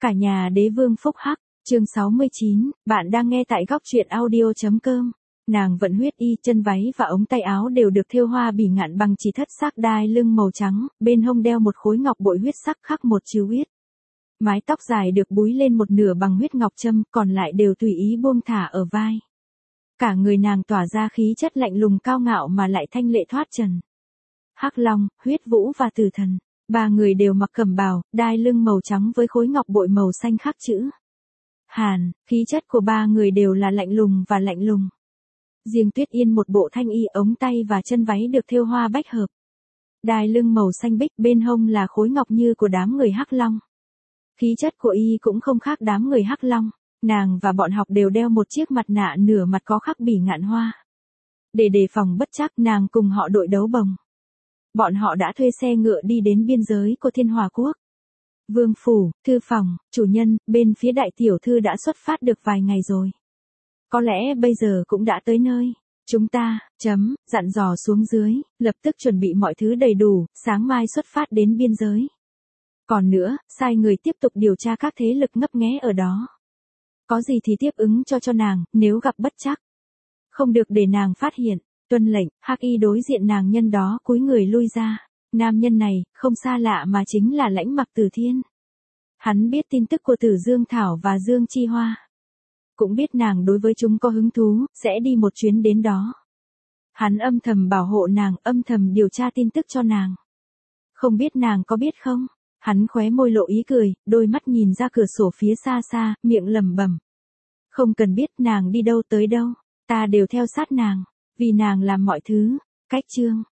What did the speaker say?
Cả nhà đế vương phúc hắc, chương 69, bạn đang nghe tại góc truyện audio.com. Nàng vận huyết y, chân váy và ống tay áo đều được thêu hoa bỉ ngạn bằng chỉ thất sắc đai lưng màu trắng, bên hông đeo một khối ngọc bội huyết sắc khắc một chữ huyết. Mái tóc dài được búi lên một nửa bằng huyết ngọc châm, còn lại đều tùy ý buông thả ở vai. Cả người nàng tỏa ra khí chất lạnh lùng cao ngạo mà lại thanh lệ thoát trần. Hắc Long, Huyết Vũ và Tử Thần, ba người đều mặc cẩm bào, đai lưng màu trắng với khối ngọc bội màu xanh khắc chữ Hàn, khí chất của ba người đều là lạnh lùng và lạnh lùng. Riêng Tuyết Yên một bộ thanh y, ống tay và chân váy được thêu hoa bách hợp. Đai lưng màu xanh bích, bên hông là khối ngọc như của đám người Hắc Long. Khí chất của y cũng không khác đám người Hắc Long, nàng và bọn học đều đeo một chiếc mặt nạ nửa mặt có khắc bỉ ngạn hoa. Để đề phòng bất trắc, nàng cùng họ đội đấu bồng. Bọn họ đã thuê xe ngựa đi đến biên giới của Thiên Hòa Quốc. Vương phủ, thư phòng, chủ nhân, bên phía đại tiểu thư đã xuất phát được vài ngày rồi. Có lẽ bây giờ cũng đã tới nơi. Chúng ta, dặn dò xuống dưới, lập tức chuẩn bị mọi thứ đầy đủ, sáng mai xuất phát đến biên giới. Còn nữa, sai người tiếp tục điều tra các thế lực ngấp nghé ở đó. Có gì thì tiếp ứng cho nàng, nếu gặp bất trắc. Không được để nàng phát hiện. Tuân lệnh, Hắc Y đối diện nàng nhân đó cúi người lui ra. Nam nhân này, không xa lạ mà chính là Lãnh Mặc Tử Thiên. Hắn biết tin tức của Tử Dương Thảo và Dương Chi Hoa. Cũng biết nàng đối với chúng có hứng thú, sẽ đi một chuyến đến đó. Hắn âm thầm bảo hộ nàng, âm thầm điều tra tin tức cho nàng. Không biết nàng có biết không? Hắn khóe môi lộ ý cười, đôi mắt nhìn ra cửa sổ phía xa xa, miệng lẩm bẩm. Không cần biết nàng đi đâu tới đâu, ta đều theo sát nàng. Vì nàng làm mọi thứ. Cách chương